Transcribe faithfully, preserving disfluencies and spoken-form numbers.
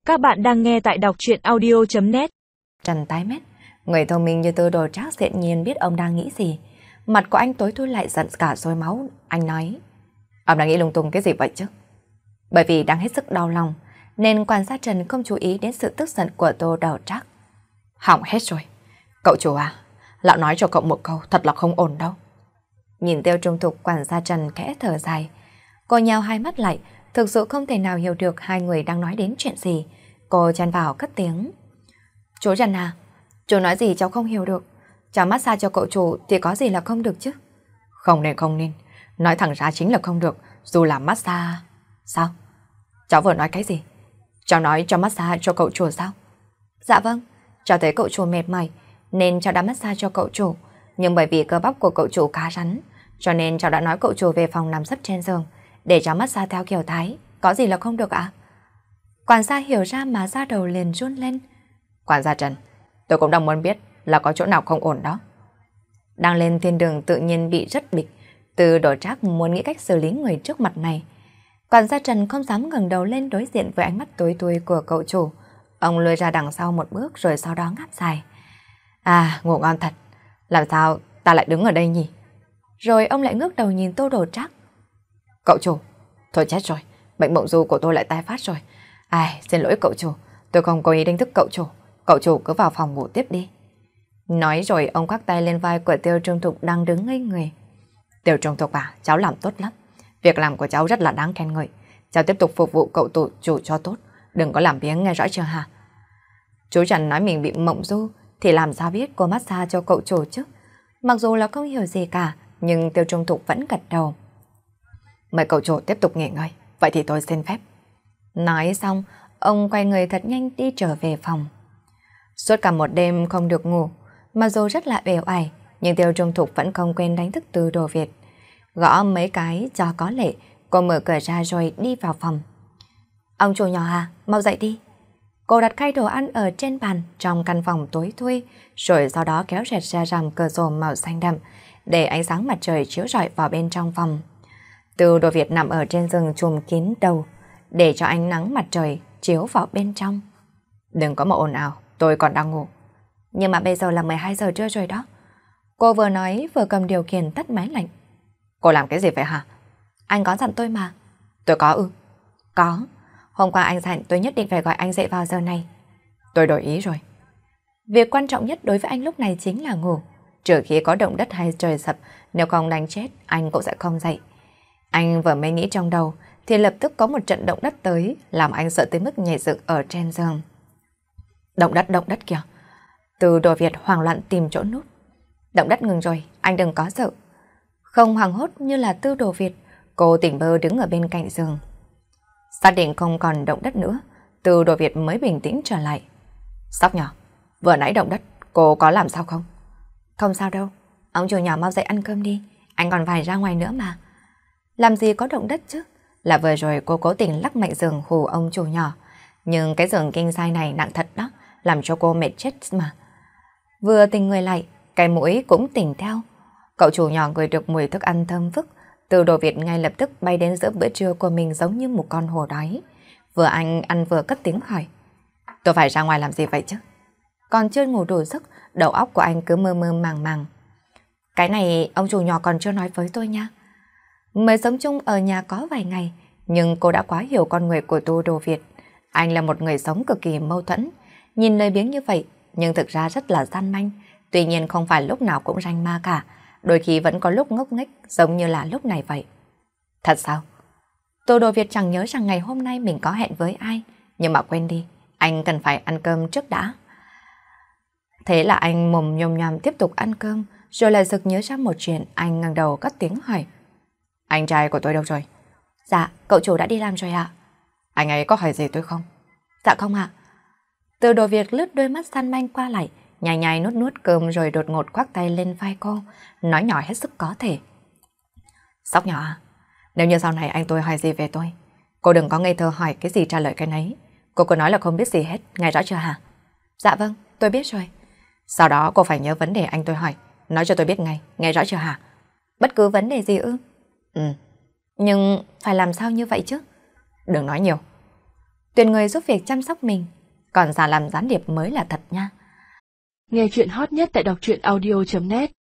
Các bạn đang nghe tại đọc truyện audio chấm net. Trần tái mét, người thông minh như Tư Đồ Trác dện nhiên biết ông đang nghĩ gì. Mặt của anh tối thui lại giận cả sôi máu. Anh nói, ông đang nghĩ lung tung cái gì vậy chứ? Bởi vì đang hết sức đau lòng, nên quản gia Trần không chú ý đến sự tức giận của Tư Đồ Trác. Hỏng hết rồi. Cậu chủ à, lão nói cho cậu một câu thật là không ổn đâu. Nhìn Tiêu Trung Thục, quản gia Trần khẽ thở dài. Cô nhào hai mắt lại, thực sự không thể nào hiểu được hai người đang nói đến chuyện gì. Cô chen vào cất tiếng. Chú Trần à, chú nói gì cháu không hiểu được. Cháu massage cho cậu chủ thì có gì là không được chứ? Không nên không nên, nói thẳng ra chính là không được, dù là massage. Sao? Cháu vừa nói cái gì? Cháu nói cho massage cho cậu chủ sao? Dạ vâng, cháu thấy cậu chủ mệt mỏi nên cháu đã massage cho cậu chủ. Nhưng bởi vì cơ bắp của cậu chủ khá rắn, cho nên cháu đã nói cậu chủ về phòng nằm sấp trên giường để cháu massage theo kiểu Thái. Có gì là không được ạ? À? Quản gia hiểu ra mà da đầu liền run lên. Quản gia Trần, tôi cũng đang muốn biết là có chỗ nào không ổn đó. Đang lên thiên đường tự nhiên bị rất bịch. Từ Đồ Trác muốn nghĩ cách xử lý người trước mặt này. Quản gia Trần không dám ngẩng đầu lên đối diện với ánh mắt tối thui của cậu chủ. Ông lùi ra đằng sau một bước rồi sau đó ngáp dài. À, ngủ ngon thật. Làm sao ta lại đứng ở đây nhỉ? Rồi ông lại ngước đầu nhìn Tô Đồ Trác. Cậu chủ, thôi chết rồi, bệnh mộng du của tôi lại tái phát rồi. Ai, xin lỗi cậu chủ, tôi không có ý đánh thức cậu chủ. Cậu chủ cứ vào phòng ngủ tiếp đi. Nói rồi ông khoác tay lên vai của Tiêu Trung Thục đang đứng ngây người. Tiêu Trung Thục à, cháu làm tốt lắm. Việc làm của cháu rất là đáng khen ngợi. Cháu tiếp tục phục vụ cậu tụ chủ cho tốt. Đừng có làm biếng, nghe rõ chưa hả? Chú Trần nói mình bị mộng du thì làm sao biết cô massage cho cậu chủ chứ? Mặc dù là không hiểu gì cả, nhưng Tiêu Trung Thục vẫn gật đầu. Mời cậu chủ tiếp tục nghỉ ngơi. Vậy thì tôi xin phép. Nói xong, ông quay người thật nhanh đi trở về phòng. Suốt cả một đêm không được ngủ, mặc dù rất là uể oải, nhưng Tiêu Trung Thục vẫn không quên đánh thức Từ Đồ Việt. Gõ mấy cái cho có lệ, cô mở cửa ra rồi đi vào phòng. Ông chủ nhỏ à, mau dậy đi. Cô đặt khay đồ ăn ở trên bàn trong căn phòng tối thui, rồi sau đó kéo rèt ra rèm cửa sổ màu xanh đậm, để ánh sáng mặt trời chiếu rọi vào bên trong phòng. Từ Đồ Việt nằm ở trên giường trùm kín đầu, để cho ánh nắng mặt trời chiếu vào bên trong. Đừng có mà ồn ào, tôi còn đang ngủ. Nhưng mà bây giờ là mười hai giờ trưa rồi đó. Cô vừa nói vừa cầm điều khiển tắt máy lạnh. Cô làm cái gì vậy hả? Anh có dặn tôi mà. Tôi có ư? Có. Hôm qua anh dặn tôi nhất định phải gọi anh dậy vào giờ này. Tôi đổi ý rồi. Việc quan trọng nhất đối với anh lúc này chính là ngủ. Trừ khi có động đất hay trời sập, nếu không đánh chết, anh cũng sẽ không dậy. Anh vừa mới nghĩ trong đầu, thì lập tức có một trận động đất tới, làm anh sợ tới mức nhảy dựng ở trên giường. Động đất, động đất kìa. Từ Đồ Việt hoảng loạn tìm chỗ núp. Động đất ngừng rồi, anh đừng có sợ. Không hoảng hốt như là Tư Đồ Việt, cô tỉnh bơ đứng ở bên cạnh giường. Xác định không còn động đất nữa, Từ Đồ Việt mới bình tĩnh trở lại. Sóc nhỏ, vừa nãy động đất, cô có làm sao không? Không sao đâu, ông chủ nhỏ mau dậy ăn cơm đi, anh còn phải ra ngoài nữa mà. Làm gì có động đất chứ? Là vừa rồi cô cố tình lắc mạnh giường hù ông chủ nhỏ. Nhưng cái giường kinh sai này nặng thật đó, làm cho cô mệt chết mà. Vừa tỉnh người lại, cái mũi cũng tỉnh theo. Cậu chủ nhỏ ngửi được mùi thức ăn thơm phức. Từ Đồ Việt ngay lập tức bay đến giữa bữa trưa của mình giống như một con hổ đói. Vừa anh ăn vừa cất tiếng hỏi. Tôi phải ra ngoài làm gì vậy chứ? Còn chưa ngủ đủ giấc, đầu óc của anh cứ mơ mơ màng màng. Cái này ông chủ nhỏ còn chưa nói với tôi nha. Mới sống chung ở nhà có vài ngày, nhưng cô đã quá hiểu con người của Tô Đồ Việt. Anh là một người sống cực kỳ mâu thuẫn, nhìn lời biếng như vậy, nhưng thực ra rất là gian manh. Tuy nhiên không phải lúc nào cũng ranh ma cả, đôi khi vẫn có lúc ngốc nghếch giống như là lúc này vậy. Thật sao? Tô Đồ Việt chẳng nhớ rằng ngày hôm nay mình có hẹn với ai, nhưng mà quên đi, anh cần phải ăn cơm trước đã. Thế là anh mồm nhồm nhòm tiếp tục ăn cơm, rồi lại sực nhớ ra một chuyện, anh ngẩng đầu cất tiếng hỏi. Anh trai của tôi đâu rồi? Dạ, cậu chủ đã đi làm rồi ạ. Anh ấy có hỏi gì tôi không? Dạ không ạ. Từ Đồ Việt lướt đôi mắt săn manh qua lại, nhai nhai nuốt nuốt cơm rồi đột ngột khoác tay lên vai cô, nói nhỏ hết sức có thể. Sóc nhỏ à, nếu như sau này anh tôi hỏi gì về tôi, cô đừng có ngây thơ hỏi cái gì trả lời cái nấy. Cô cứ nói là không biết gì hết, nghe rõ chưa hả? Dạ vâng, tôi biết rồi. Sau đó cô phải nhớ vấn đề anh tôi hỏi, nói cho tôi biết ngay, nghe rõ chưa hả? Bất cứ vấn đề gì ư? Ừ. Nhưng phải làm sao như vậy chứ? Đừng nói nhiều. tuyển người giúp việc chăm sóc mình, còn giả làm gián điệp mới là thật nha. Nghe chuyện hot nhất tại đọc truyện audio chấm net.